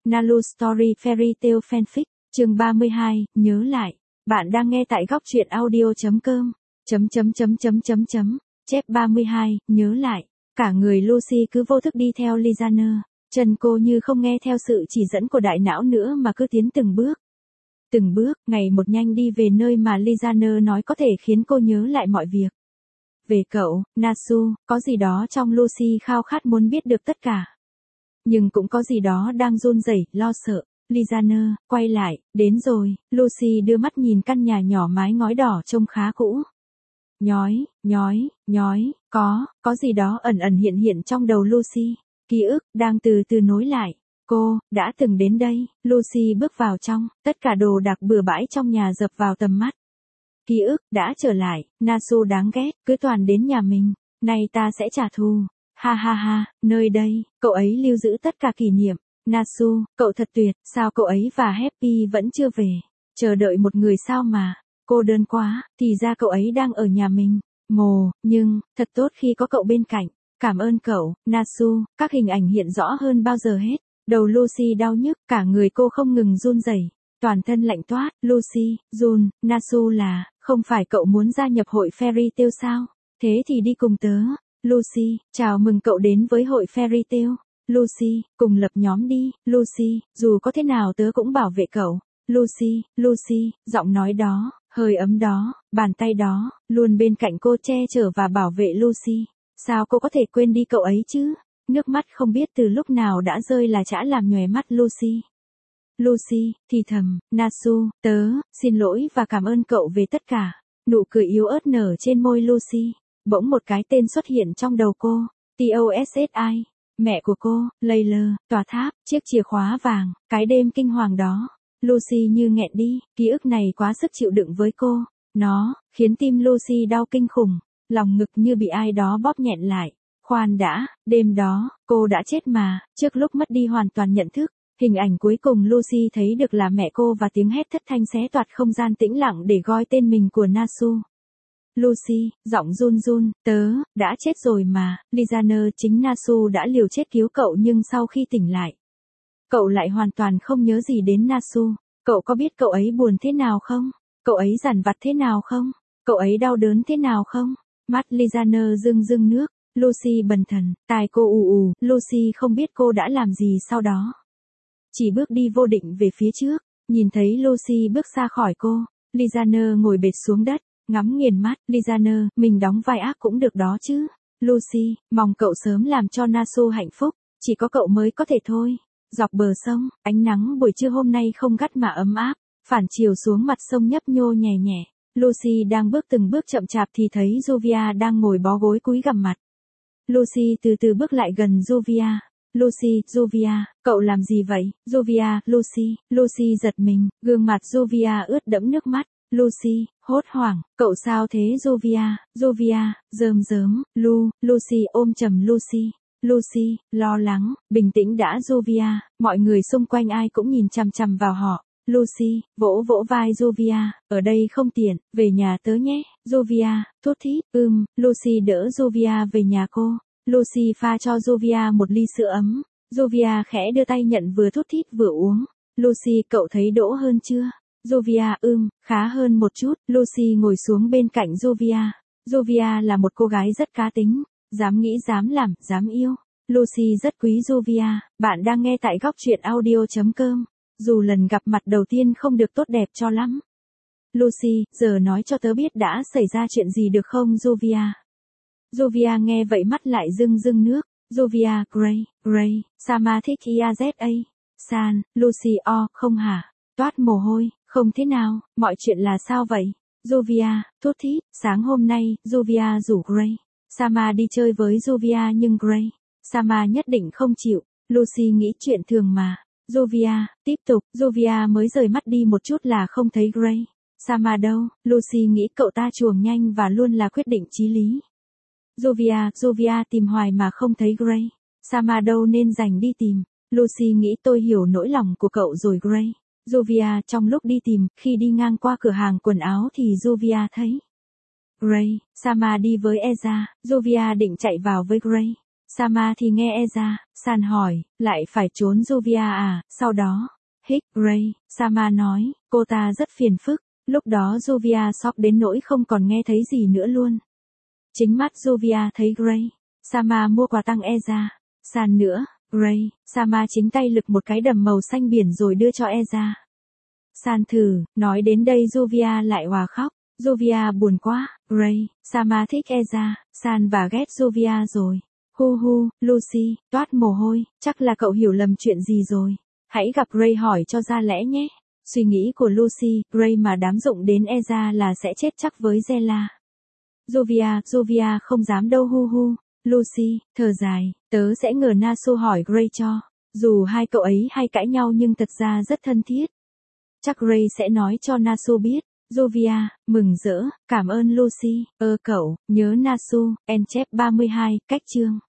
Nalu Story Fairy Tale Fanfic, chương 32, nhớ lại. Bạn đang nghe tại góc truyện audio.com. Chép 32, nhớ lại. Cả người Lucy cứ vô thức đi theo Lizaner. Chân cô như không nghe theo sự chỉ dẫn của đại não nữa mà cứ tiến từng bước. Từng bước, ngày một nhanh đi về nơi mà Lizaner nói có thể khiến cô nhớ lại mọi việc. Về cậu, Nasu, có gì đó trong Lucy khao khát muốn biết được tất cả. Nhưng cũng có gì đó đang run rẩy, lo sợ. Lizaner, quay lại, đến rồi. Lucy đưa mắt nhìn căn nhà nhỏ mái ngói đỏ trông khá cũ. Nhói, có gì đó ẩn ẩn hiện hiện trong đầu Lucy. Ký ức, đang từ từ nối lại. Cô, đã từng đến đây. Lucy bước vào trong, tất cả đồ đạc bừa bãi trong nhà dập vào tầm mắt. Ký ức, đã trở lại. Nasu đáng ghét, cứ toàn đến nhà mình. Nay ta sẽ trả thù. Ha, nơi đây, cậu ấy lưu giữ tất cả kỷ niệm. Nasu, cậu thật tuyệt, sao cậu ấy và Happy vẫn chưa về? Chờ đợi một người sao mà, cô đơn quá, thì ra cậu ấy đang ở nhà mình. Nhưng, thật tốt khi có cậu bên cạnh. Cảm ơn cậu, Nasu, các hình ảnh hiện rõ hơn bao giờ hết. Đầu Lucy đau nhức, cả người cô không ngừng run rẩy, toàn thân lạnh toát. Lucy, Nasu là, không phải cậu muốn gia nhập hội Fairy Tale sao? Thế thì đi cùng tớ. Lucy, chào mừng cậu đến với hội Fairy Tale. Lucy, cùng lập nhóm đi. Lucy, dù có thế nào tớ cũng bảo vệ cậu. Lucy, giọng nói đó, hơi ấm đó, bàn tay đó, luôn bên cạnh cô che chở và bảo vệ Lucy. Sao cô có thể quên đi cậu ấy chứ? Nước mắt không biết từ lúc nào đã rơi là chả làm nhòe mắt Lucy. Lucy, thì thầm, Nasu, tớ, xin lỗi và cảm ơn cậu về tất cả. Nụ cười yếu ớt nở trên môi Lucy. Bỗng một cái tên xuất hiện trong đầu cô. Tossi, mẹ của cô, Layla, tòa tháp, chiếc chìa khóa vàng, cái đêm kinh hoàng đó. Lucy như nghẹn đi, ký ức này quá sức chịu đựng với cô. Nó khiến tim Lucy đau kinh khủng, lòng ngực như bị ai đó bóp nghẹn lại. Khoan đã, đêm đó, cô đã chết mà. Trước lúc mất đi hoàn toàn nhận thức, hình ảnh cuối cùng Lucy thấy được là mẹ cô và tiếng hét thất thanh xé toạc không gian tĩnh lặng để gọi tên mình của Nasu. Lucy, giọng run, tớ, đã chết rồi mà. Lizaner, chính Nasu đã liều chết cứu cậu nhưng sau khi tỉnh lại, cậu lại hoàn toàn không nhớ gì đến Nasu. Cậu có biết cậu ấy buồn thế nào không? Cậu ấy dằn vặt thế nào không? Cậu ấy đau đớn thế nào không? Mắt Lizaner rưng nước. Lucy bần thần, tai cô ù. Lucy không biết cô đã làm gì sau đó. Chỉ bước đi vô định về phía trước. Nhìn thấy Lucy bước xa khỏi cô, Lizaner ngồi bệt xuống đất, ngắm nghiền mắt. Lizaner, mình đóng vai ác cũng được đó chứ. Lucy, mong cậu sớm làm cho Nasu hạnh phúc. Chỉ có cậu mới có thể thôi. Dọc bờ sông, ánh nắng buổi trưa hôm nay không gắt mà ấm áp, phản chiếu xuống mặt sông nhấp nhô nhẹ. Lucy đang bước từng bước chậm chạp thì thấy Juvia đang ngồi bó gối cúi gằm mặt. Lucy từ từ bước lại gần Juvia. Juvia, cậu làm gì vậy? Juvia, Lucy giật mình, gương mặt Juvia ướt đẫm nước mắt. Lucy, hốt hoảng, cậu sao thế Juvia, rơm, Lucy ôm chầm Lucy, lo lắng, bình tĩnh đã Juvia, mọi người xung quanh ai cũng nhìn chằm chằm vào họ. Lucy, vỗ vai Juvia, ở đây không tiện, về nhà tớ nhé. Juvia, thút thít, Lucy đỡ Juvia về nhà cô. Lucy pha cho Juvia một ly sữa ấm. Juvia khẽ đưa tay nhận vừa thút thít vừa uống. Lucy, cậu thấy đỡ hơn chưa? Juvia, khá hơn một chút. Lucy ngồi xuống bên cạnh Juvia. Juvia là một cô gái rất cá tính, dám nghĩ dám làm, dám yêu. Lucy rất quý Juvia. Bạn đang nghe tại góc truyện audio.com. Dù lần gặp mặt đầu tiên không được tốt đẹp cho lắm. Lucy, giờ nói cho tớ biết đã xảy ra chuyện gì được không Juvia? Juvia nghe vậy mắt lại rưng nước. Juvia, Gray, Sama thích Iaza. San, Lucy, không hả? Toát mồ hôi, không thế nào, mọi chuyện là sao vậy? Juvia, thút thít, sáng hôm nay, Juvia rủ Gray, Sama đi chơi với Juvia nhưng Gray, Sama nhất định không chịu. Lucy nghĩ chuyện thường mà. Juvia, tiếp tục, Juvia mới rời mắt đi một chút là không thấy Gray. Sama đâu? Lucy nghĩ cậu ta chuồng nhanh và luôn là quyết định chí lý. Juvia tìm hoài mà không thấy Gray. Sama đâu nên dành đi tìm. Lucy nghĩ tôi hiểu nỗi lòng của cậu rồi Gray. Juvia trong lúc đi tìm, khi đi ngang qua cửa hàng quần áo thì Juvia thấy Gray, Sama đi với Eza. Juvia định chạy vào với Gray. Sama thì nghe Eza, San hỏi, lại phải trốn Juvia à, sau đó. Hích, Gray, Sama nói, cô ta rất phiền phức, lúc đó Juvia sốc đến nỗi không còn nghe thấy gì nữa luôn. Chính mắt Juvia thấy Gray. Sama mua quà tặng Eza. San nữa, Gray, Sama chính tay lực một cái đầm màu xanh biển rồi đưa cho Eza. San thử, nói đến đây Juvia lại òa khóc. Juvia buồn quá, Gray, Sama thích Eza, San và ghét Juvia rồi. Hu hu, Lucy, toát mồ hôi, chắc là cậu hiểu lầm chuyện gì rồi. Hãy gặp Gray hỏi cho ra lẽ nhé. Suy nghĩ của Lucy, Gray mà đám dụng đến Eza là sẽ chết chắc với Zella. Juvia không dám đâu hu hu. Lucy, thở dài, tớ sẽ ngờ Nasu hỏi Gray cho. Dù hai cậu ấy hay cãi nhau nhưng thật ra rất thân thiết. Chắc Gray sẽ nói cho Nasu biết. Juvia, mừng rỡ, cảm ơn Lucy. Cậu, nhớ Nasu, en chép 32, cách chương.